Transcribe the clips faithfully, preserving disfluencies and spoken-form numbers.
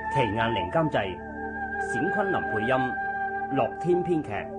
奇雁玲監製，冼昆林配音，樂天編劇。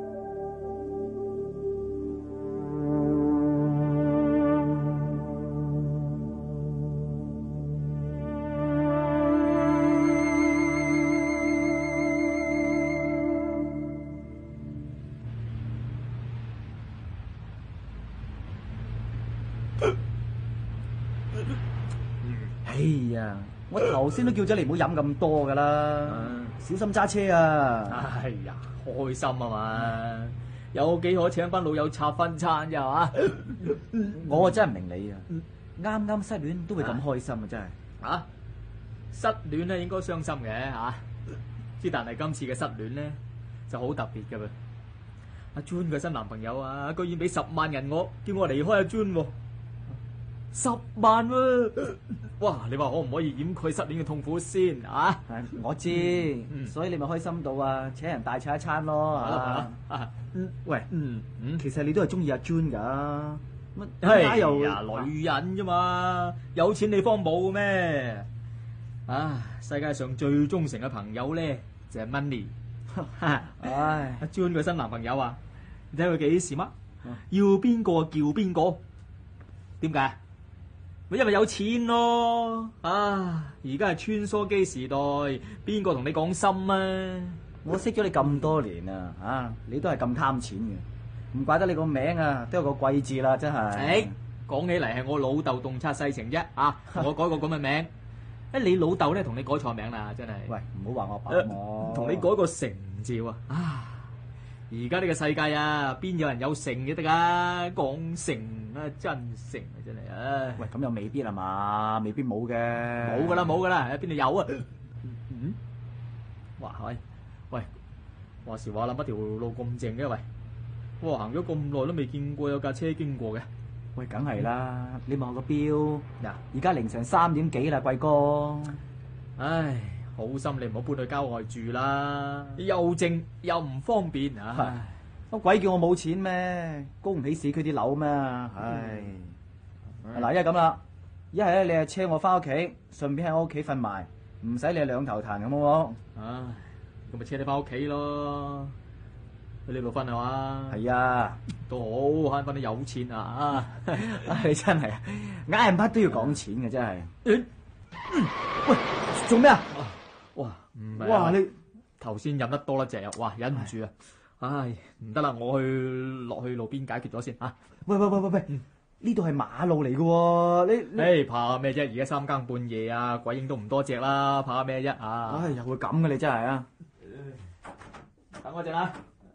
哎呀，我頭先都叫咗你唔好飲咁多噶啦，啊、小心揸車啊！ 哎呀，開心啊嘛，有幾可請班老友插翻餐咋嘛？ 我真係唔明你啊，啱啱失戀都會咁開心啊，真係啊！失戀咧應該傷心嘅吓，之但係今次嘅失戀咧就好特別噶噃。阿 Jun 嘅新男朋友啊，居然俾十萬銀我，叫我離開阿 Jun 喎。十萬喎、啊！哇！你話可唔可以掩蓋失戀嘅痛苦先啊？ 我知，嗯、所以你咪開心到啊，請人大餐一餐咯啊！啊嗯、喂，嗯嗯，其實你都係中意阿 Jun 噶，乜點解又呀女人啫嘛？有錢你方冇咩？啊！世界上最忠誠嘅朋友咧就係、是、Money。唉，阿 Jun 個新男朋友啊，你睇佢幾時乜？要邊個叫邊個？點解？咪因為有錢咯！啊，而家係穿梭機時代，邊個同你講心啊？ 我識咗你咁多年啊，啊，你都係咁貪錢嘅，唔怪得你個名啊都有個貴字啦，真係。誒、 欸，講起嚟係我老豆洞察世情啫，啊，我改個咁嘅名。誒，你老豆咧同你改錯名啦，真係。 喂，唔好話我爸我。同、 呃、你改個成字啊！啊！而家呢個世界啊，邊有人有誠嘅得噶？講誠啊，真誠啊，真係啊！ 喂，咁又未必係嘛，未必冇嘅。 冇噶啦，冇噶啦，喺邊度有啊？嗯？哇喂喂，話時話啦，乜條路咁靜嘅喂？我行咗咁耐都未見過有架車經過嘅。 喂，梗係啦，你望個錶，嗱，而家凌晨三點幾啦，貴哥。唉。好心你唔好搬去郊外住啦， 又靜又唔方便啊！ 乜鬼叫我冇錢咩？供唔起市區啲樓咩？唉，嗱，一係咁啦，一係咧你係車我翻屋企，順便喺我屋企瞓埋，唔使你兩頭彈，好唔好？ 唉，咁咪車你翻屋企咯，去呢度瞓係嘛？ 係啊， 都好慳翻啲有錢啊！ 你真係，硬係乜都要講錢嘅真係。喂，做咩啊？ 哇，唔係哇！你頭先飲得多啦，隻啊，哇，忍唔住啊！唉，唔得啦，我去落去路邊解決咗先啊！ 喂喂喂喂喂，呢度係馬路嚟嘅，你你誒怕咩啫？而家三更半夜啊，鬼影都唔多隻啦，怕咩啫啊？ 唉，又會咁嘅你真係啊！ 等我陣啊！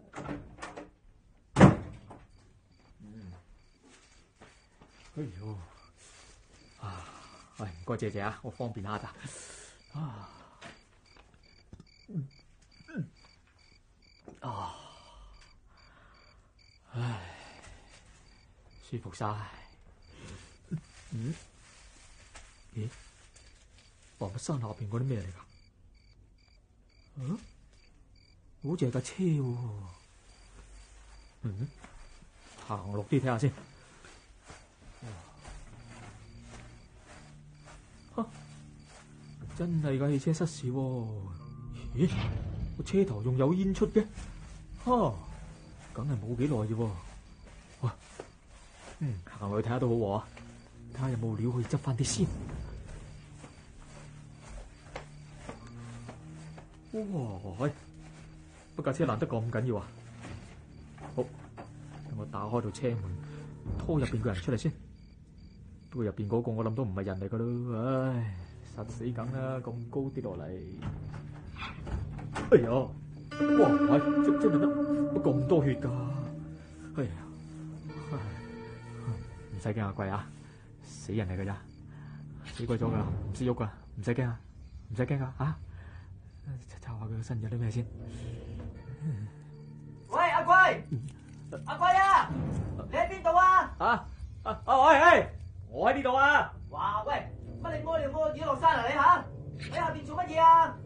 嗯，哎呦，啊，喂，唔該謝謝啊，我方便下咋啊？嗯嗯啊，唉，舒服晒。嗯，咦？白乜山下邊嗰啲咩嚟噶？嗯，好似係架車喎。嗯，行落啲睇下先。吓，真係架汽車失事喎。咦，個車頭仲有煙出嘅，哈，梗係冇幾耐啫喎。哇，嗯，行落去睇下都好喎，睇下有冇料可以執翻啲先。哇，喂，不架車爛得咁緊要啊！好，等我打開到車門，拖入邊個人出嚟先。不過入邊嗰個我諗都唔係人嚟噶咯，唉，實死梗啦，咁高跌落嚟。哎呀！哇！喂，真真係得乜咁多血噶？哎呀！唔使驚啊，貴啊，死人嚟噶咋？死鬼咗噶，唔識喐噶，唔使驚啊，唔使驚啊！啊，查下佢個身有啲咩先。 喂，阿貴，阿貴啊，你喺邊度啊？ 啊啊啊！喂喂，我喺呢度啊！ 哇喂，乜你屙尿屙咗落山啊你吓？喺下邊做乜嘢啊？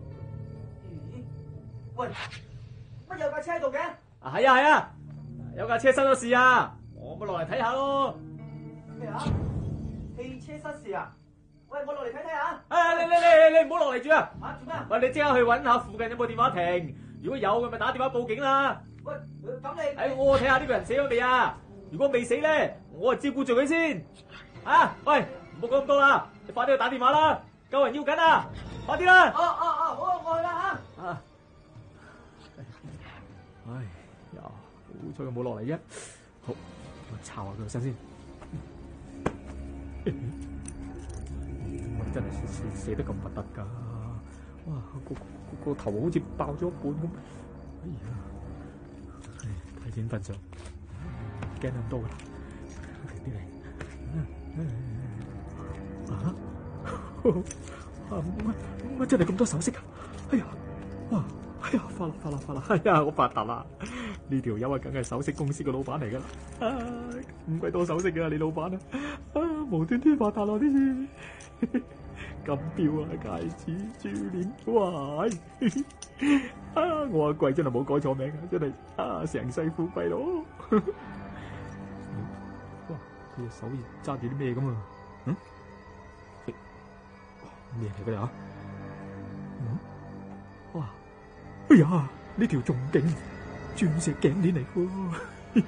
喂，乜有架車喺度嘅？ 啊係啊係啊，有架車失咗事啊，我咪落嚟睇下咯。 咩啊？汽車失事啊？喂，我落嚟睇睇下。 啊，你你你你你唔好落嚟住啊！ 啊，做咩？ 喂，你即刻去揾下附近有冇電話亭，如果有嘅咪打電話報警啦。 喂，咁你誒，我睇下呢個人死咗未啊？如果未死咧，我啊照顧住佢先。啊，喂，唔好講咁多啦，你快啲去打電話啦，救人要緊啊！快啲啦！ 哦哦哦，好，我去啦嚇。 啊！唉呀，好彩佢冇落嚟啫。好，我抄下佢個身先。我真係死死得咁核突㗎！哇，個個個頭好似爆咗一半咁。哎呀，唉，睇錢份上，驚咁多㗎。啲嚟啊！啊，乜乜真係咁多首飾啊！哎呀，哇！哎呀，發啦發啦發啦！哎呀，我發達啦！呢條友啊，梗係首飾公司嘅老闆嚟噶啦！啊，咁鬼多首飾嘅你老闆啊！啊，無端端發達咯啲金錶啊、戒指、珠鏈，哇！啊，我阿貴真係冇改錯名啊，真係啊，成世富貴咯！哇，佢隻手揸住啲咩咁啊？嗯？咩嚟噶呀？嗯？哇！哎呀，呢條仲勁，鑽石頸鏈嚟喎！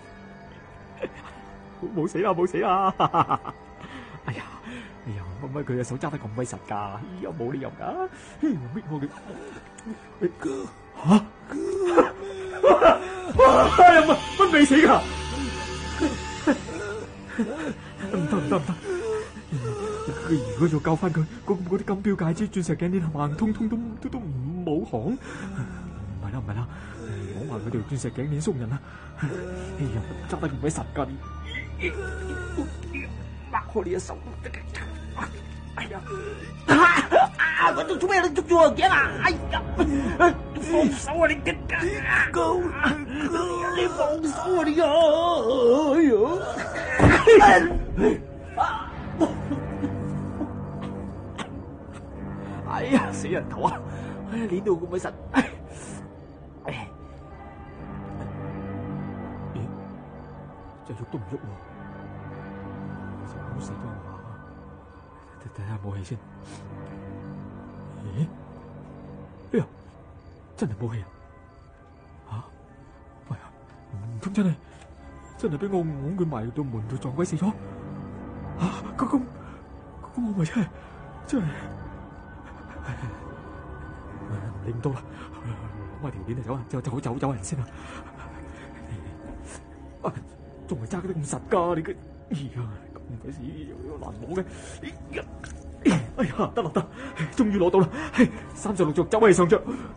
冇死啦，冇死啦！哎呀，哎呀，乜乜佢嘅手揸得咁鬼實噶？哎呀，冇理由噶！搣我嘅，吓！哇！哎呀，乜乜未死噶？唔得唔得唔得！佢如果要救翻佢，嗰嗰啲金錶戒指、鑽石頸鏈，盲通通都都都唔冇行。唔係啦唔係啦，唔好話佢條鑽石頸鏈送人啦。哎呀，揸得咁鬼實噶，抹開你隻手。哎呀！啊！我做做咩？你捉住我頸啊！哎呀！放手啊！你嘅狗！你放手啊！你哎呀！哎呀，死人頭啊！哎呀，鏈到咁鬼實，哎，哎，咦，真係喐都唔喐喎，好死多下，睇睇下武器先。咦？哎呀，真係武器啊！吓，哎呀，唔通真係真係俾我拱佢埋到門度撞鬼死咗？啊，咁咁咁，我咪真係真係。你唔到啦，攞埋條鏈嚟走啊！走走走走人先啊！啊，仲係揸得咁實噶你嘅，哎呀，咁鬼死又難攞嘅，哎呀，得啦得，終於攞到啦！三十六族走為上着。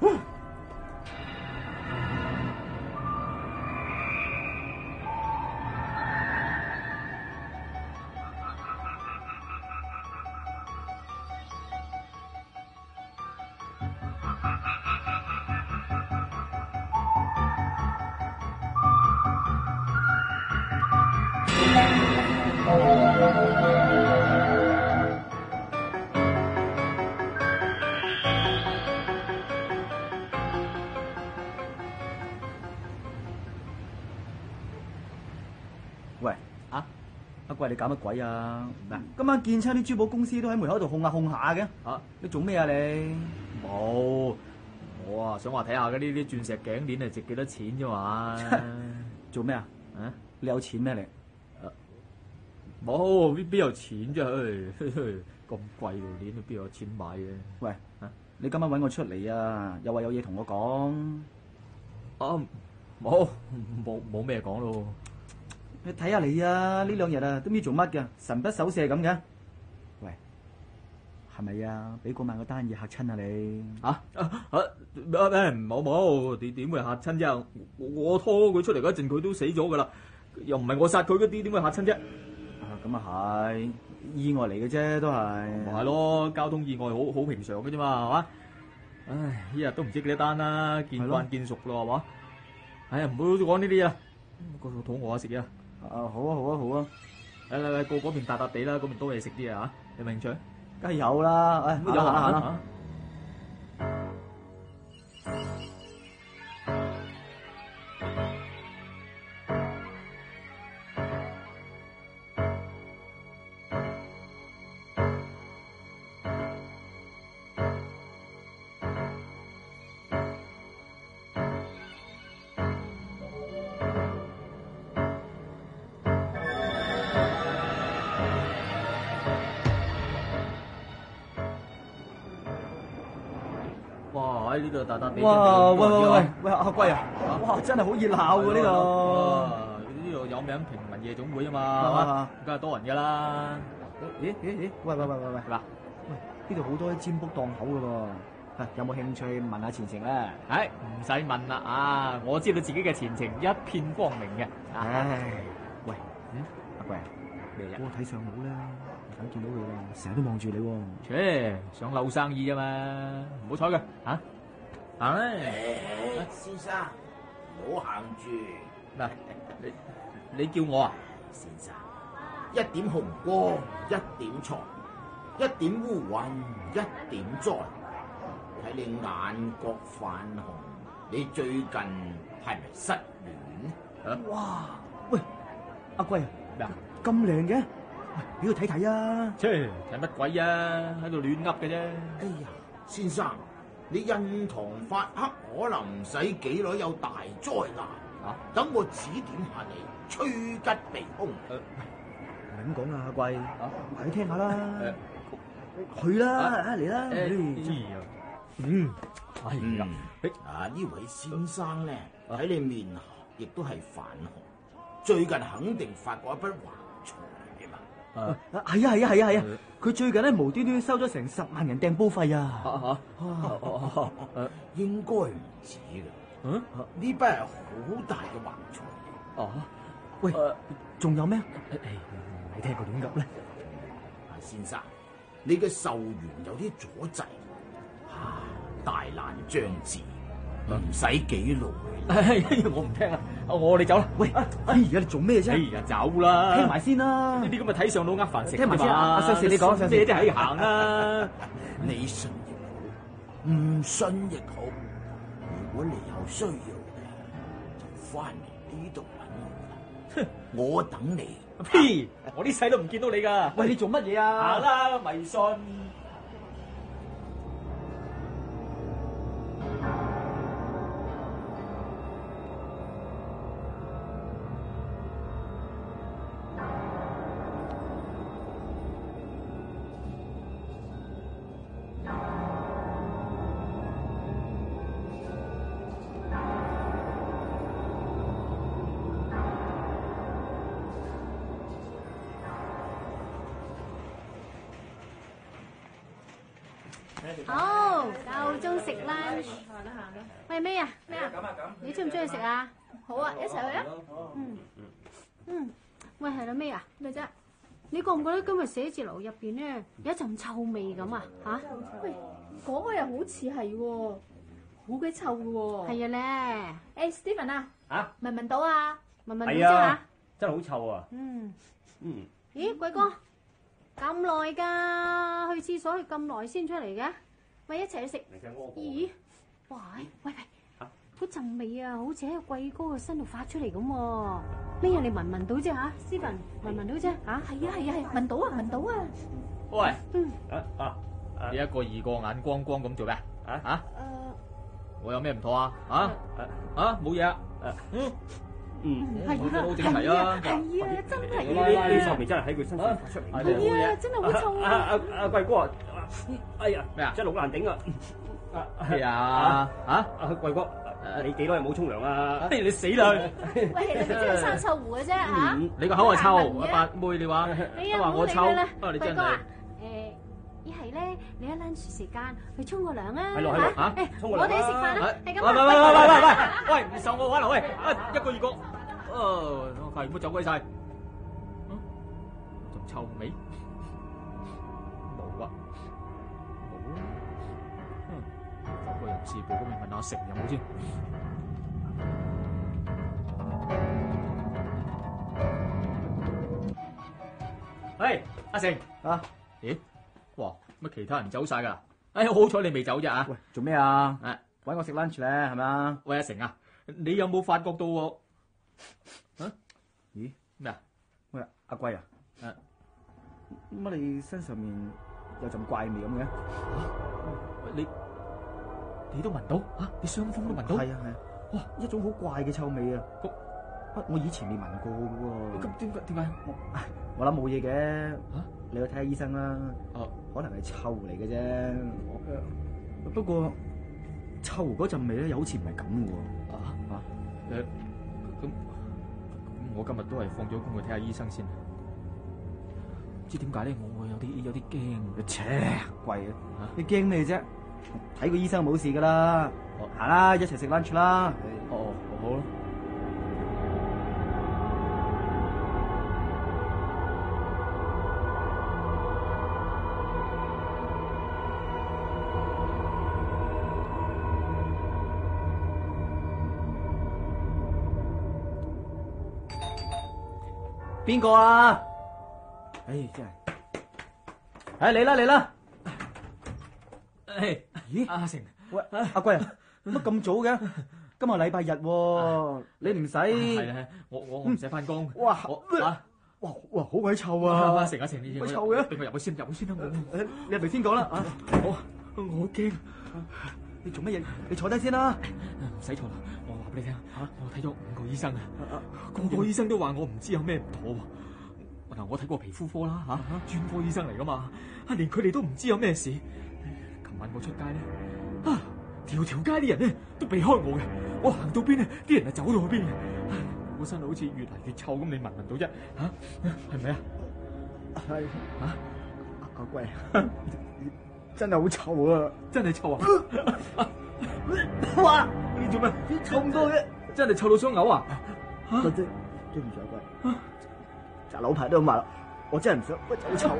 喂，啊，阿貴你搞乜鬼啊？嗱，今晚見親啲珠寶公司都喺門口度控下控下嘅。啊，你做咩啊你？ 冇，我啊想話睇下嗰啲啲鑽石頸鏈係值幾多錢啫嘛。 做咩啊？啊，你有錢咩你？ 冇，邊邊有錢啫？咁貴條鏈，邊有錢買嘅？ 喂，啊，你今晚搵我出嚟啊？又話有嘢同我講。 啊，冇冇冇咩講咯。 你睇下你啊，呢兩日啊都唔知做乜嘅，神不守舍咁嘅。喂，係咪啊？俾嗰晚嗰單嘢嚇親啊你？啊啊啊咩？冇冇，點點會嚇親啫？我我拖佢出嚟嗰陣，佢都死咗噶啦，又唔係我殺佢嗰啲，點會嚇親啫？ 啊，咁啊係意外嚟嘅啫，都係。 咪係咯，交通意外好好平常嘅啫嘛，係嘛？唉，一日都唔知幾多單啦，見慣見熟咯，係嘛？哎呀，唔好講呢啲嘢啦，個肚餓啊，食嘢啊！ 啊，好啊，好啊，好啊！ 嚟嚟嚟，過嗰邊笪笪地啦，嗰邊多嘢食啲啊嚇，有冇興趣？ 梗係有啦，唉，有啦行啦。 哇！喺呢度大笪地。 哇！喂喂喂喂，阿貴啊！哇，真係好熱鬧喎呢度。 呢度有名平民夜總會啊嘛，係嘛？梗係多人㗎啦。 咦咦咦！喂喂喂喂喂，嗱，喂呢度好多啲占卜檔口㗎喎。有冇興趣問下前程咧？ 唉，唔使問啦啊！我知道自己嘅前程一片光明嘅。 唉，喂，嗯，阿貴，咩嘢？我睇上腦咧，想見到佢喎，成日都望住你喎。 切，想扭生意啊嘛，唔好睬佢嚇。行咧， 先生，唔好行住。 嗱，你你叫我啊？ 先生，一點紅光，一點財，一點烏雲，一點災。睇你眼角泛紅，你最近係咪失戀？ 啊、哇！喂，阿貴啊，嗱咁靚嘅，喂，俾佢睇睇啊！ 切，睇乜鬼啊？喺度亂噏嘅啫。 哎呀，先生，你印堂發黑，可能唔使幾耐有大災難。啊，等我指點下你，趨吉避凶。 誒、呃，唔係咁講啊，阿貴，啊，快啲聽下啦。誒、呃，去啦，啊嚟啦。 嗯， 係啦，啊呢位先生咧，睇你面紅，亦都係泛紅，最近肯定發過一筆橫財嘅嘛。 啊，係啊係啊係啊係啊，佢最近咧無端端收咗成十萬人訂煲費啊。 嚇，應該唔止嘅。嗯，呢筆係好大嘅橫財。 哦，喂，仲有咩？你聽過亂噏咧？ 啊，先生，你嘅壽元有啲阻滯。啊！大難將至，唔使幾耐。 我唔聽啊！我哋走啦。 喂，而家你做咩啫？ 哎呀，走啦！ 聽埋先啦。呢啲咁嘅睇上腦呃飯食。 聽埋先啊！阿上士你講，上士你啲喺行啦。 你信亦好，唔信亦好。如果你有需要嘅，就翻嚟呢度揾我啦。我等你。 屁！我呢世都唔見到你噶。 喂，你做乜嘢啊？ 行啦，迷信。 好，夠鐘食 lunch。喂，咩啊？咩啊？你中唔中意食啊？ 好啊，一齊去啊！ 嗯嗯，喂，係啦，咩啊？咩啫？你覺唔覺得今日寫字樓入邊咧有一陣臭味咁啊？吓？ 喂，嗰個又好似係喎，好鬼臭嘅喎。 係啊咧。誒 ，Steven 啊， 啊， 聞唔聞到啊？ 聞唔聞到啫嚇？ 真係好臭啊！ 嗯嗯。 咦，貴哥，咁耐㗎？去廁所去咁耐先出嚟嘅？喂，一齊去食。咦？哇！喂喂，嗰陣味啊，好似喺個貴哥嘅身度發出嚟咁喎。咩嘢你聞唔聞到啫嚇？Steven，聞唔聞到啫嚇？ 係啊係啊係，聞到啊聞到啊！ 喂， 嗯， 啊啊， 你一個二個眼光光咁做咩？啊啊！ 誒， 我有咩唔妥啊？啊啊冇嘢啊！嗯嗯， 係啊好正題啊！ 係啊，真係呢啲臭啊！ 味真係喺佢身上發出嚟。 係啊，真係好臭啊！ 啊！ 阿阿貴哥啊！哎呀， 咩啊？ 真係好難頂啊！ 係啊！啊！ 阿貴哥，你幾多日冇沖涼啊？ 你死啦！ 喂，你真係生臭狐嘅啫嚇！ 你個口係臭，八妹你話， 你啊， 都話我臭， 啊你真係。 誒，一係咧，你一 lunch 時間去沖個涼啊！ 係咯係咯嚇！ 沖個涼。 我哋去食飯啦，係咁啊！ 喂喂喂喂喂喂！喂，唔受我玩啦！喂，一個二個，哦，係唔好走鬼晒。嗯，仲臭味？冇啊，冇啊。嗯，走個人事部嗰邊問阿成有冇先。喂，阿成啊？ 咦？哇！乜其他人走晒噶？哎，好彩你未走啫啊！ 喂，做咩啊？ 誒， 搵我食 lunch 咧，係咪啊？ 喂，阿成啊，你有冇發覺到喎？啊？ 咦？ 咩啊？ 喂，阿貴啊？ 誒， 乜你身上面有陣怪味咁嘅？ 喂，你你都聞到啊？你雙方都聞到？ 係啊係啊！哇，一種好怪嘅臭味啊！我我以前未聞過嘅喎。 咁點解點解？ 我我諗冇嘢嘅。 嚇？ 你去睇下醫生啦。哦，可能係臭嚟嘅啫。不過臭嗰陣味咧，又好似唔係咁嘅喎。 啊啊誒，咁咁我今日都係放咗工去睇下醫生先。唔知點解咧，我我有啲有啲驚。 切，貴啊！你驚咩啫？睇個醫生冇事噶啦。行啦，一齊食 lunch 啦。 哦，好啦。 邊個啊？唉，真係，唉嚟啦嚟啦！ 誒，咦，阿成， 喂，阿貴啊，乜咁早嘅？今日禮拜日喎，你唔使。 係係，我我我唔使翻工。 哇， 啊， 哇哇，好鬼臭啊！ 阿成阿成，你好臭嘅， 俾我入去先，入去先啦，我。 你入嚟先講啦，啊， 我我好驚。 你做乜嘢？你坐低先啦。 唔使坐啦，我話俾你聽嚇，我睇咗五個醫生啊，個個醫生都話我唔知有咩唔妥喎。嗱，我睇過皮膚科啦嚇，專科醫生嚟噶嘛，啊連佢哋都唔知有咩事。琴晚我出街咧，啊條條街啲人咧都避開我嘅，我行到邊咧，啲人就走到去邊嘅。我身好似越嚟越臭咁，你聞唔聞到啫？嚇係咪啊？ 係嚇，阿貴，真係好臭啊！ 真係臭啊！ 哇！ 你做咩？ 臭咁多嘅， 真係臭到想嘔啊！ 嚇！對對唔住阿貴，扎樓牌都咁話啦，我真係唔想，喂，好臭。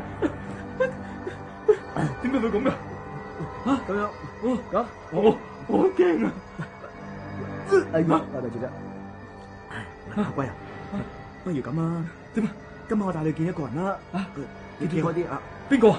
點解會咁嘅？嚇咁樣，哦咁，我我好驚啊！ 哎呀，阿大姐姐，阿貴啊，不如咁啊？ 點啊？ 今晚我帶你見一個人啦。啊，你見開啲啊？ 邊個？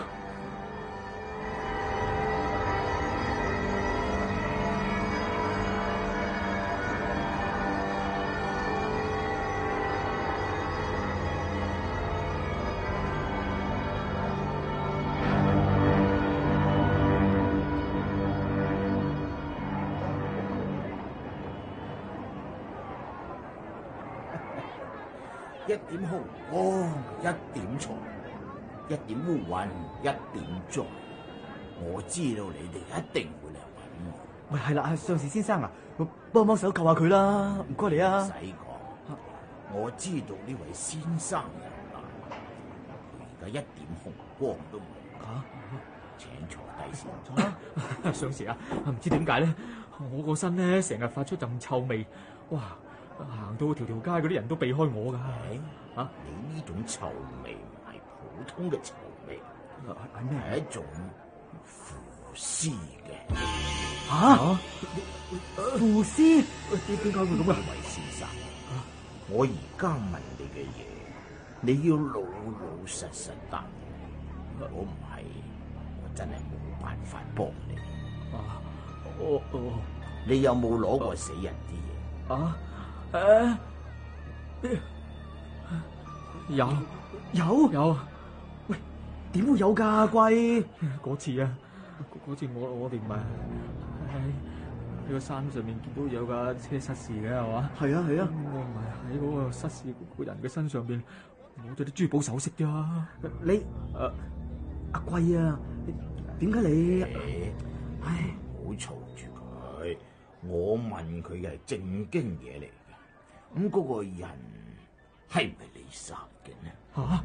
一點紅光，一點財，一點烏雲，一點災。我知道你哋一定會嚟揾我。 喂，係啦，上士先生啊，幫幫手救下佢啦，唔該你啊。 唔使講，我知道呢位先生人難，佢而家一點紅光都冇。 嚇、啊， 請坐低先。 上士啊，唔知點解咧，我個身咧成日發出陣臭味，哇！行到條條街嗰啲人都避開我噶。 嚇、啊，你呢種臭味唔係普通嘅臭味， 係咩？ 係一種腐屍嘅。 嚇、啊！腐屍？點點解會咁啊？ 呢位先生，我而家問你嘅嘢，你要老老實實答。如果唔係，我真係冇辦法幫你。 啊，我我你有冇攞過死人啲嘢？ 啊？誒，有有有， 喂，點會有㗎？貴嗰次啊，嗰次我我哋咪喺喺個山上面見到有架車失事嘅係嘛？ 係啊係啊， 我唔係喺嗰個失事嗰個人嘅身上邊攞咗啲珠寶首飾啫。 你誒阿貴啊，點解你？ 唉，唔好嘈住佢，我問佢嘅係正經嘢嚟嘅。咁嗰個人係唔係你殺嘅呢？ 吓？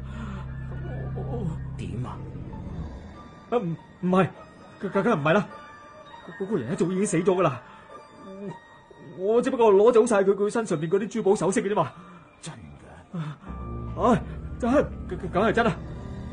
點啊？ 啊唔唔係，梗梗係唔係啦。嗰個人一早已經死咗噶啦。我我只不過攞走晒佢佢身上邊嗰啲珠寶首飾嘅啫嘛。 真噶？ 唉，真係，梗係真啊！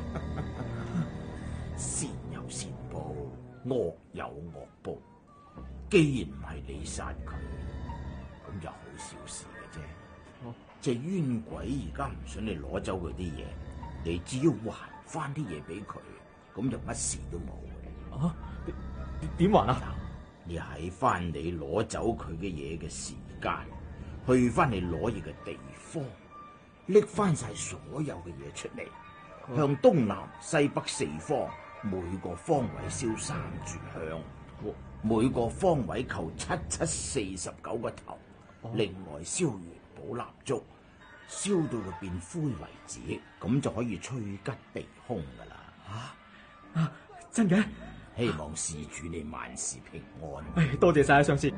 善有善報，惡有惡報。既然唔係你殺佢，咁就好小事嘅啫。隻冤鬼而家唔准你攞走佢啲嘢，你只要還翻啲嘢俾佢，咁就乜事都冇。 啊？點還啊？ 你喺翻你攞走佢嘅嘢嘅時間，去翻你攞嘢嘅地方，拎翻晒所有嘅嘢出嚟，啊、向東南西北四方每個方位燒三炷香，每個方位求七七四十九個頭，啊、另外燒元寶蠟燭，燒到佢變灰為止，咁就可以趨吉避凶噶啦。 啊啊！真嘅？ 希望事主你萬事平安。 唉，多謝晒啊，上司。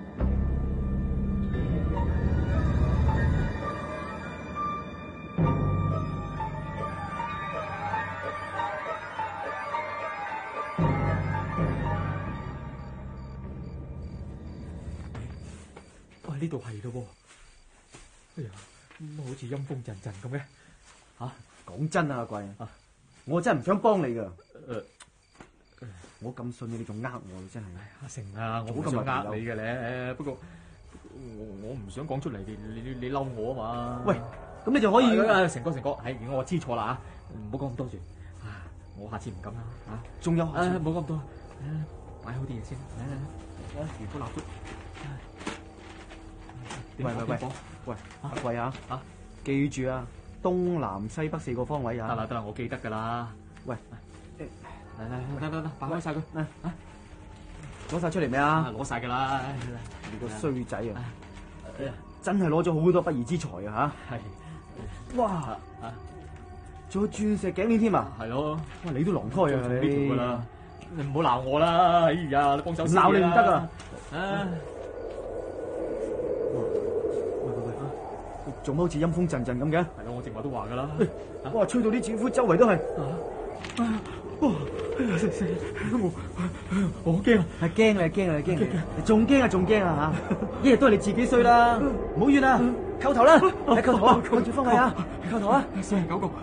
喂，呢度係咯喎。哎呀，咁好似陰風陣陣咁嘅。 吓，講真啊，阿貴啊，我真係唔想幫你噶。 誒。 我咁信你，你仲呃我，真係。 阿成啊，我好想呃你嘅咧，不過我我唔想講出嚟，你你你嬲我啊嘛。 喂，咁你就可以。 成哥成哥，係我知錯啦嚇，唔好講咁多住。啊，我下次唔敢啦嚇。 仲有下次， 唔好講咁多。擺好啲嘢先。嚟嚟嚟，如火蠟燭。 喂喂喂，喂，阿貴啊，嚇，記住啊，東南西北四個方位啊。 得啦得啦，我記得㗎啦。喂。嚟嚟得得得，擺開晒佢，啊啊， 攞晒出嚟未啊？ 攞晒噶啦， 你個衰仔啊！真係攞咗好多不義之財啊！吓，係，哇，仲有鑽石頸鏈添啊！ 係咯， 哇，你都狼胎啊！ 呢條噶啦，你唔好鬧我啦！哎呀，你幫手鬧你唔得啊！ 啊， 喂喂喂，做乜好似陰風陣陣咁嘅？ 係咯，我正話都話噶啦， 哇，吹到啲戰俘周圍都係。哇！ 我我好驚啊！ 係驚你，驚你，驚你，你仲驚啊，仲驚啊吓！一日都係你自己衰啦，唔好怨啊！叩頭啦，嚟叩頭啊！按住方位啊，叩頭啊！ 四十九個。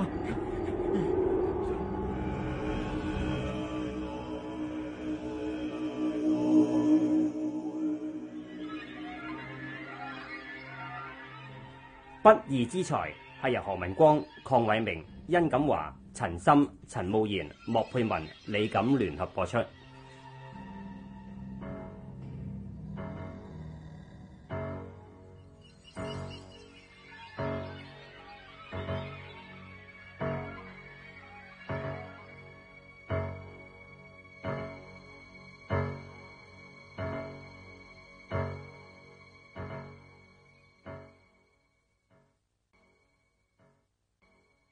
不義之財係由何文光、鄺偉明、殷錦華、陳森、陳慕賢、莫佩文、李錦聯合播出。